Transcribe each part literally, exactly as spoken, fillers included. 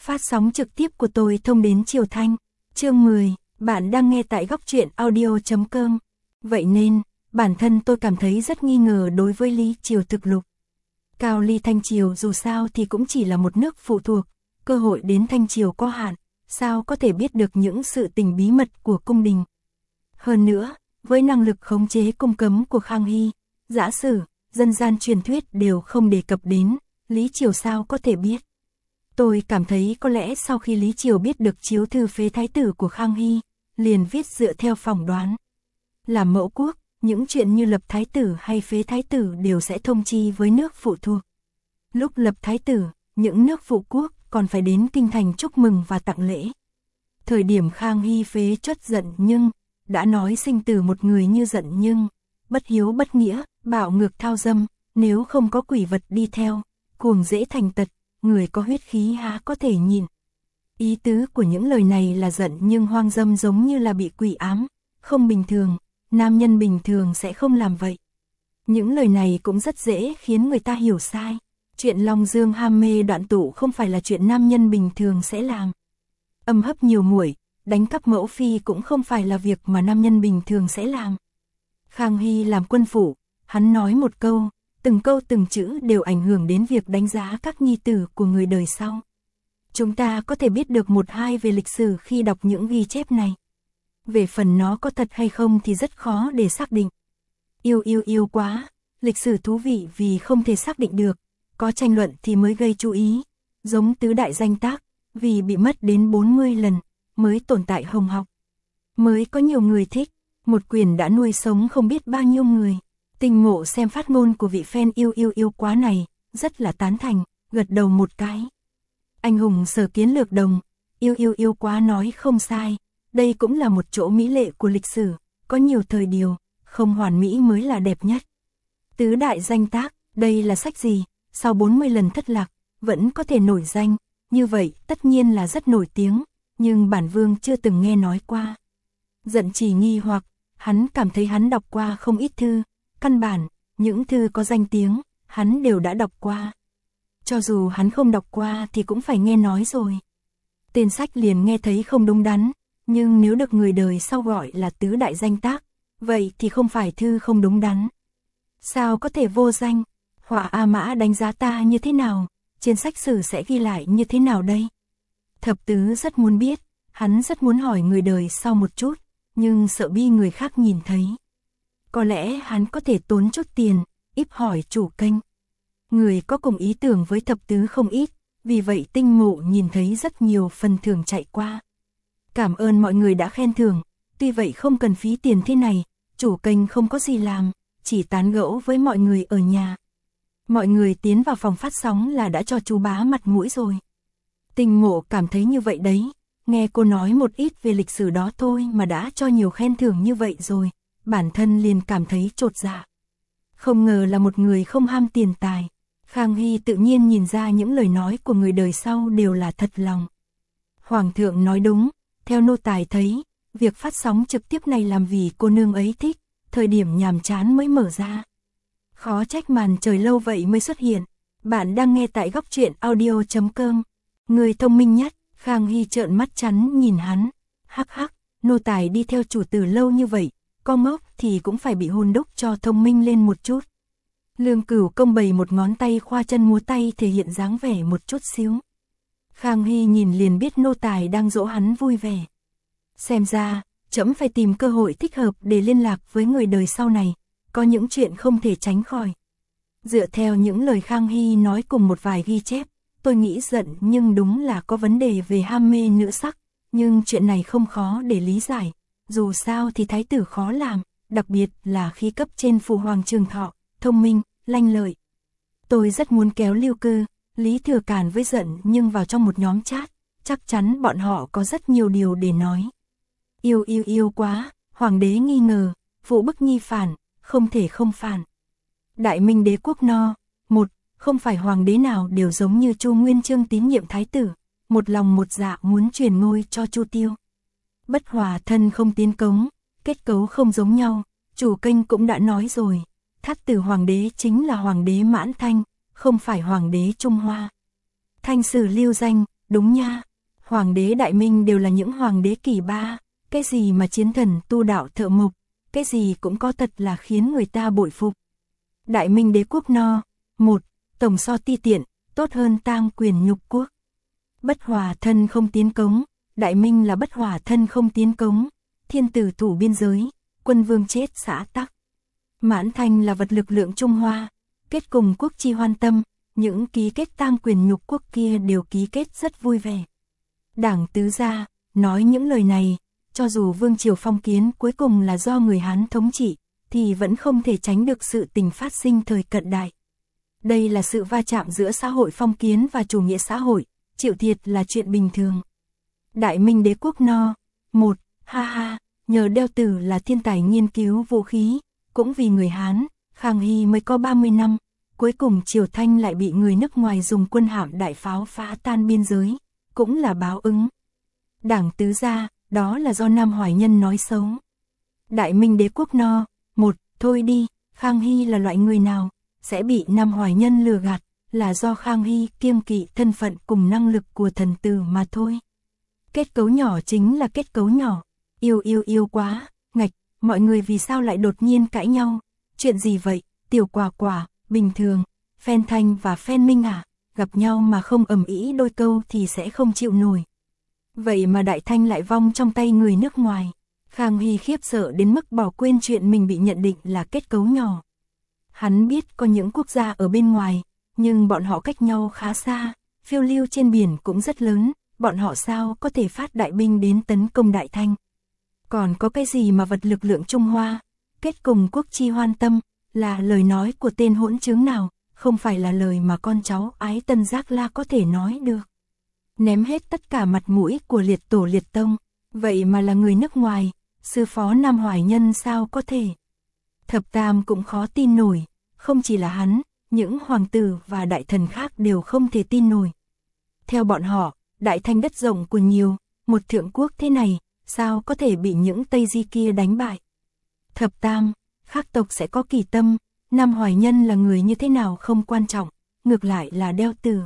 Phát sóng trực tiếp của tôi thông đến Triều Thanh. Chương mười, bạn đang nghe tại góc truyện audio chấm com. Vậy nên, bản thân tôi cảm thấy rất nghi ngờ đối với Lý Triều thực lục. Cao ly Thanh Triều dù sao thì cũng chỉ là một nước phụ thuộc, cơ hội đến Thanh Triều có hạn, sao có thể biết được những sự tình bí mật của cung đình. Hơn nữa, với năng lực khống chế cung cấm của Khang Hy, giả sử, dân gian truyền thuyết đều không đề cập đến, Lý Triều sao có thể biết. Tôi cảm thấy có lẽ sau khi Lý Triều biết được chiếu thư phế thái tử của Khang Hy, liền viết dựa theo phỏng đoán. Làm mẫu quốc, những chuyện như lập thái tử hay phế thái tử đều sẽ thông chi với nước phụ thuộc. Lúc lập thái tử, những nước phụ quốc còn phải đến kinh thành chúc mừng và tặng lễ. Thời điểm Khang Hy phế Chuất Giận Nhưng, đã nói sinh tử một người như Giận Nhưng, bất hiếu bất nghĩa, bạo ngược thao dâm, nếu không có quỷ vật đi theo, cuồng dễ thành tật, người có huyết khí há có thể nhìn. Ý tứ của những lời này là Giận Nhưng hoang dâm giống như là bị quỷ ám, không bình thường, nam nhân bình thường sẽ không làm vậy. Những lời này cũng rất dễ khiến người ta hiểu sai. Chuyện Long Dương ham mê đoạn tụ không phải là chuyện nam nhân bình thường sẽ làm. Âm hấp nhiều muội, đánh cắp mẫu phi cũng không phải là việc mà nam nhân bình thường sẽ làm. Khang Hy làm quân phủ, hắn nói một câu, từng câu từng chữ đều ảnh hưởng đến việc đánh giá các nhi tử của người đời sau. Chúng ta có thể biết được một hai về lịch sử khi đọc những ghi chép này. Về phần nó có thật hay không thì rất khó để xác định. Yêu yêu yêu quá, lịch sử thú vị vì không thể xác định được, có tranh luận thì mới gây chú ý. Giống tứ đại danh tác, vì bị mất đến bốn mươi lần, mới tồn tại hồng học. Mới có nhiều người thích, một quyển đã nuôi sống không biết bao nhiêu người. Tình ngộ xem phát ngôn của vị fan yêu yêu yêu quá này, rất là tán thành, gật đầu một cái. Anh hùng Sở Kiến Lược Đồng, yêu yêu yêu quá nói không sai, đây cũng là một chỗ mỹ lệ của lịch sử, có nhiều thời điều, không hoàn mỹ mới là đẹp nhất. Tứ đại danh tác, đây là sách gì, sau bốn mươi lần thất lạc, vẫn có thể nổi danh, như vậy tất nhiên là rất nổi tiếng, nhưng bản vương chưa từng nghe nói qua. Giận Chỉ nghi hoặc, hắn cảm thấy hắn đọc qua không ít thư, căn bản, những thư có danh tiếng, hắn đều đã đọc qua. Cho dù hắn không đọc qua thì cũng phải nghe nói rồi. Tên sách liền nghe thấy không đúng đắn, nhưng nếu được người đời sau gọi là tứ đại danh tác, vậy thì không phải thư không đúng đắn. Sao có thể vô danh? Họa A Mã đánh giá ta như thế nào? Trên sách sử sẽ ghi lại như thế nào đây? Thập tứ rất muốn biết, hắn rất muốn hỏi người đời sau một chút, nhưng sợ bi người khác nhìn thấy. Có lẽ hắn có thể tốn chút tiền, íp hỏi chủ kênh. Người có cùng ý tưởng với thập tứ không ít, vì vậy Tinh Ngộ nhìn thấy rất nhiều phần thưởng chạy qua. Cảm ơn mọi người đã khen thưởng, tuy vậy không cần phí tiền thế này, chủ kênh không có gì làm, chỉ tán gẫu với mọi người ở nhà. Mọi người tiến vào phòng phát sóng là đã cho chú bá mặt mũi rồi. Tinh Ngộ cảm thấy như vậy đấy, nghe cô nói một ít về lịch sử đó thôi mà đã cho nhiều khen thưởng như vậy rồi, bản thân liền cảm thấy chột dạ. Không ngờ là một người không ham tiền tài. Khang Hy tự nhiên nhìn ra những lời nói của người đời sau đều là thật lòng. Hoàng thượng nói đúng, theo nô tài thấy, việc phát sóng trực tiếp này làm vì cô nương ấy thích, thời điểm nhàm chán mới mở ra. Khó trách màn trời lâu vậy mới xuất hiện. Bạn đang nghe tại góc truyện audio chấm com. Người thông minh nhất, Khang Hy trợn mắt chắn nhìn hắn. Hắc hắc, nô tài đi theo chủ tử lâu như vậy, con ngốc thì cũng phải bị hôn đúc cho thông minh lên một chút. Lương Cửu Công bày một ngón tay khoa chân múa tay thể hiện dáng vẻ một chút xíu. Khang Hy nhìn liền biết nô tài đang dỗ hắn vui vẻ. Xem ra, trẫm phải tìm cơ hội thích hợp để liên lạc với người đời sau này, có những chuyện không thể tránh khỏi. Dựa theo những lời Khang Hy nói cùng một vài ghi chép, tôi nghĩ Giận Nhưng đúng là có vấn đề về ham mê nữ sắc, nhưng chuyện này không khó để lý giải, dù sao thì thái tử khó làm, đặc biệt là khi cấp trên phụ hoàng Trường Thọ, thông minh, lanh lợi. Tôi rất muốn kéo Lưu Cư, Lý Thừa Càn với Giận Nhưng vào trong một nhóm chat, chắc chắn bọn họ có rất nhiều điều để nói. Yêu yêu yêu quá, hoàng đế nghi ngờ, phụ bức nhi phản, không thể không phản. Đại Minh đế quốc no, một, không phải hoàng đế nào đều giống như Chu Nguyên Chương tín nhiệm thái tử, một lòng một dạ muốn truyền ngôi cho Chu Tiêu. Bất hòa thân không tiến cống, kết cấu không giống nhau, chủ kênh cũng đã nói rồi, Thát Tử hoàng đế chính là hoàng đế Mãn Thanh, không phải hoàng đế Trung Hoa. Thanh sử lưu danh, đúng nha, hoàng đế Đại Minh đều là những hoàng đế kỳ ba, cái gì mà chiến thần tu đạo thợ mộc, cái gì cũng có thật là khiến người ta bội phục. Đại Minh đế quốc no, một, tổng so ti tiện, tốt hơn tang quyền nhục quốc. Bất hòa thân không tiến cống, Đại Minh là bất hòa thân không tiến cống, thiên tử thủ biên giới, quân vương chết xã tắc. Mãn Thanh là vật lực lượng Trung Hoa, kết cùng quốc chi hoan tâm, những ký kết tang quyền nhục quốc kia đều ký kết rất vui vẻ. Đảng tứ gia, nói những lời này, cho dù vương triều phong kiến cuối cùng là do người Hán thống trị, thì vẫn không thể tránh được sự tình phát sinh thời cận đại. Đây là sự va chạm giữa xã hội phong kiến và chủ nghĩa xã hội, chịu thiệt là chuyện bình thường. Đại Minh đế quốc no, một, ha ha, nhờ Đeo Tử là thiên tài nghiên cứu vũ khí, cũng vì người Hán, Khang Hy mới có ba mươi năm, cuối cùng Triều Thanh lại bị người nước ngoài dùng quân hạm đại pháo phá tan biên giới, cũng là báo ứng. Đảng tứ gia, đó là do Nam Hoài Nhân nói xấu. Đại Minh đế quốc no, một, thôi đi, Khang Hy là loại người nào, sẽ bị Nam Hoài Nhân lừa gạt, là do Khang Hy kiêng kỵ thân phận cùng năng lực của thần tử mà thôi. Kết cấu nhỏ chính là kết cấu nhỏ, yêu yêu yêu quá, ngạch, mọi người vì sao lại đột nhiên cãi nhau, chuyện gì vậy, Tiểu Quả Quả, bình thường, Phen Thanh và Phen Minh à, gặp nhau mà không ầm ĩ đôi câu thì sẽ không chịu nổi. Vậy mà Đại Thanh lại vong trong tay người nước ngoài. Khang Hy khiếp sợ đến mức bỏ quên chuyện mình bị nhận định là kết cấu nhỏ. Hắn biết có những quốc gia ở bên ngoài, nhưng bọn họ cách nhau khá xa, phiêu lưu trên biển cũng rất lớn, bọn họ sao có thể phát đại binh đến tấn công Đại Thanh. Còn có cái gì mà vật lực lượng Trung Hoa, kết cùng quốc chi hoan tâm, là lời nói của tên hỗn chứng nào, không phải là lời mà con cháu Ái Tân Giác La có thể nói được. Ném hết tất cả mặt mũi của liệt tổ liệt tông, vậy mà là người nước ngoài, sư phó Nam Hoài Nhân sao có thể. Thập Tam cũng khó tin nổi, không chỉ là hắn, những hoàng tử và đại thần khác đều không thể tin nổi. Theo bọn họ, Đại Thanh đất rộng của nhiều, một thượng quốc thế này, sao có thể bị những Tây Di kia đánh bại. Thập Tam, khác tộc sẽ có kỳ tâm, Nam Hoài Nhân là người như thế nào không quan trọng, ngược lại là Đeo Tử.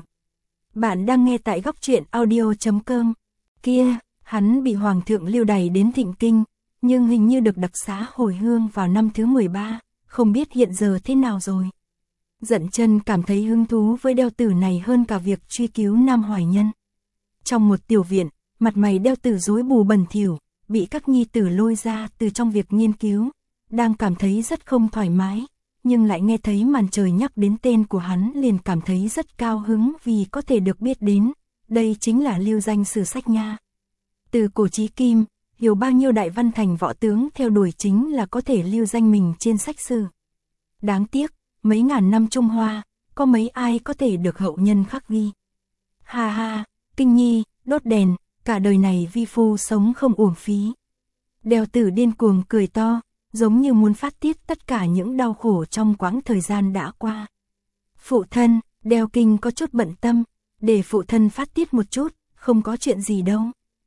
Bạn đang nghe tại góc truyện audio chấm com. Kia, hắn bị Hoàng thượng lưu đày đến Thịnh Kinh, nhưng hình như được đặc xá hồi hương vào năm thứ mười ba, không biết hiện giờ thế nào rồi. Dận Chân cảm thấy hứng thú với Đeo Tử này hơn cả việc truy cứu Nam Hoài Nhân. Trong một tiểu viện, mặt mày Đeo Tử rối bù bẩn thỉu, bị các nhi tử lôi ra từ trong việc nghiên cứu, đang cảm thấy rất không thoải mái, nhưng lại nghe thấy màn trời nhắc đến tên của hắn liền cảm thấy rất cao hứng vì có thể được biết đến, đây chính là lưu danh sử sách nha. Từ cổ chí kim, hiểu bao nhiêu đại văn thành võ tướng theo đuổi chính là có thể lưu danh mình trên sách sử. Đáng tiếc, mấy ngàn năm Trung Hoa, có mấy ai có thể được hậu nhân khắc ghi. Ha ha, Kinh Nhi, đốt đèn, cả đời này vi phu sống không uổng phí. Đeo Tử điên cuồng cười to, giống như muốn phát tiết tất cả những đau khổ trong quãng thời gian đã qua. Phụ thân, Đeo Kinh có chút bận tâm, để phụ thân phát tiết một chút, không có chuyện gì đâu.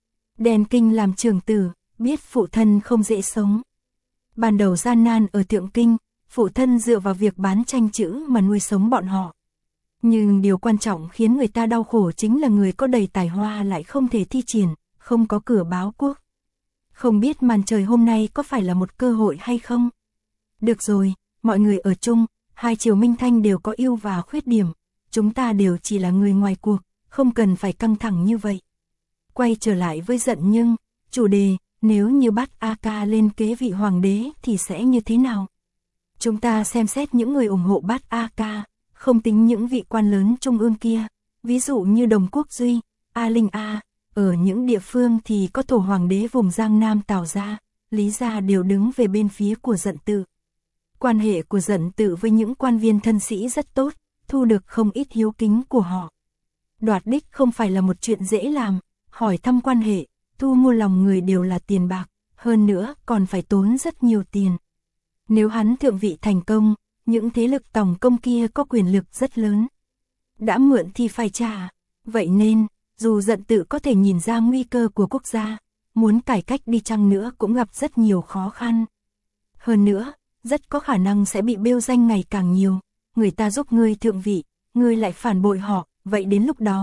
Đèn Kinh làm trưởng tử, biết phụ thân không dễ sống. Ban đầu gian nan ở Thượng Kinh, phụ thân dựa vào việc bán tranh chữ mà nuôi sống bọn họ. Nhưng điều quan trọng khiến người ta đau khổ chính là người có đầy tài hoa lại không thể thi triển, không có cửa báo quốc. Không biết màn trời hôm nay có phải là một cơ hội hay không? Được rồi, mọi người ở chung, hai triều Minh Thanh đều có ưu và khuyết điểm, chúng ta đều chỉ là người ngoài cuộc, không cần phải căng thẳng như vậy. Quay trở lại với Dận Nhưng, chủ đề, nếu như bắt A Ca lên kế vị hoàng đế thì sẽ như thế nào? Chúng ta xem xét những người ủng hộ bắt A Ca, không tính những vị quan lớn trung ương kia, ví dụ như Đồng Quốc Duy, A Linh A, ở những địa phương thì có thổ hoàng đế vùng Giang Nam Tào Gia, Lý Gia đều đứng về bên phía của Dận Tự. Quan hệ của Dận Tự với những quan viên thân sĩ rất tốt, thu được không ít hiếu kính của họ. Đoạt đích không phải là một chuyện dễ làm, hỏi thăm quan hệ, thu mua lòng người đều là tiền bạc, hơn nữa còn phải tốn rất nhiều tiền. Nếu hắn thượng vị thành công, những thế lực tổng công kia có quyền lực rất lớn. Đã mượn thì phải trả, vậy nên, dù Dận Tự có thể nhìn ra nguy cơ của quốc gia, muốn cải cách đi chăng nữa cũng gặp rất nhiều khó khăn. Hơn nữa, rất có khả năng sẽ bị bêu danh ngày càng nhiều, người ta giúp ngươi thượng vị, ngươi lại phản bội họ, vậy đến lúc đó,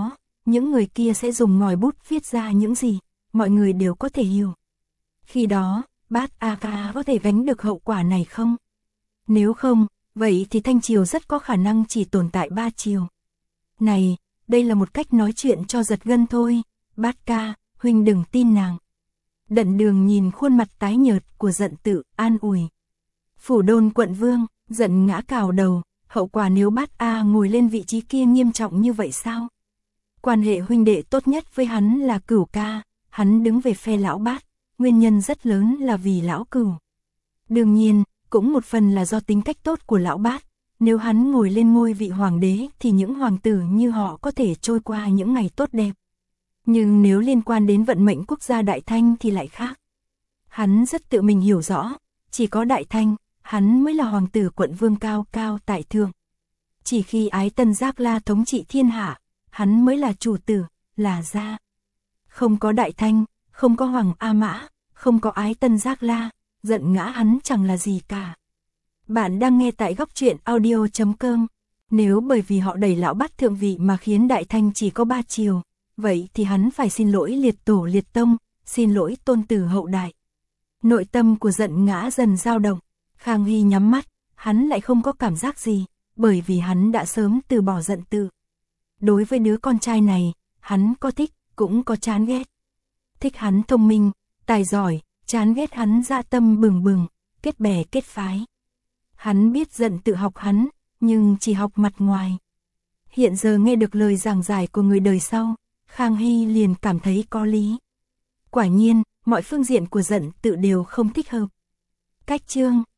những người kia sẽ dùng ngòi bút viết ra những gì, mọi người đều có thể hiểu. Khi đó, Bát A Ca có thể gánh được hậu quả này không? Nếu không, vậy thì Thanh Triều rất có khả năng chỉ tồn tại ba triều. Này, đây là một cách nói chuyện cho giật gân thôi, Bát ca, huynh đừng tin nàng. Đận Đường nhìn khuôn mặt tái nhợt của Dận Tự, an ủi. Phủ Đôn quận vương, Dận ngã cào đầu, hậu quả nếu Bát A ngồi lên vị trí kia nghiêm trọng như vậy sao? Quan hệ huynh đệ tốt nhất với hắn là Cửu ca, hắn đứng về phe lão Bát, nguyên nhân rất lớn là vì lão Cửu. Đương nhiên, cũng một phần là do tính cách tốt của lão Bát, nếu hắn ngồi lên ngôi vị hoàng đế thì những hoàng tử như họ có thể trôi qua những ngày tốt đẹp. Nhưng nếu liên quan đến vận mệnh quốc gia Đại Thanh thì lại khác. Hắn rất tự mình hiểu rõ, chỉ có Đại Thanh, hắn mới là hoàng tử quận vương cao cao tại thượng. Chỉ khi Ái Tân Giác La thống trị thiên hạ, hắn mới là chủ tử, là gia. Không có Đại Thanh, không có Hoàng A Mã, không có Ái Tân Giác La, Dận ngã hắn chẳng là gì cả. Bạn đang nghe tại góc truyện audio chấm com. Nếu bởi vì họ đẩy lão Bát thượng vị mà khiến Đại Thanh chỉ có ba triều, vậy thì hắn phải xin lỗi liệt tổ liệt tông, xin lỗi tôn tử hậu đại. Nội tâm của Dận ngã dần dao động. Khang Hy nhắm mắt, hắn lại không có cảm giác gì, bởi vì hắn đã sớm từ bỏ Dận Tự. Đối với đứa con trai này, hắn có thích, cũng có chán ghét. Thích hắn thông minh, tài giỏi, chán ghét hắn dạ tâm bừng bừng, kết bè kết phái. Hắn biết Dận Tự học hắn, nhưng chỉ học mặt ngoài. Hiện giờ nghe được lời giảng giải của người đời sau, Khang Hy liền cảm thấy có lý. Quả nhiên, mọi phương diện của Dận Tự đều không thích hợp. Cách chương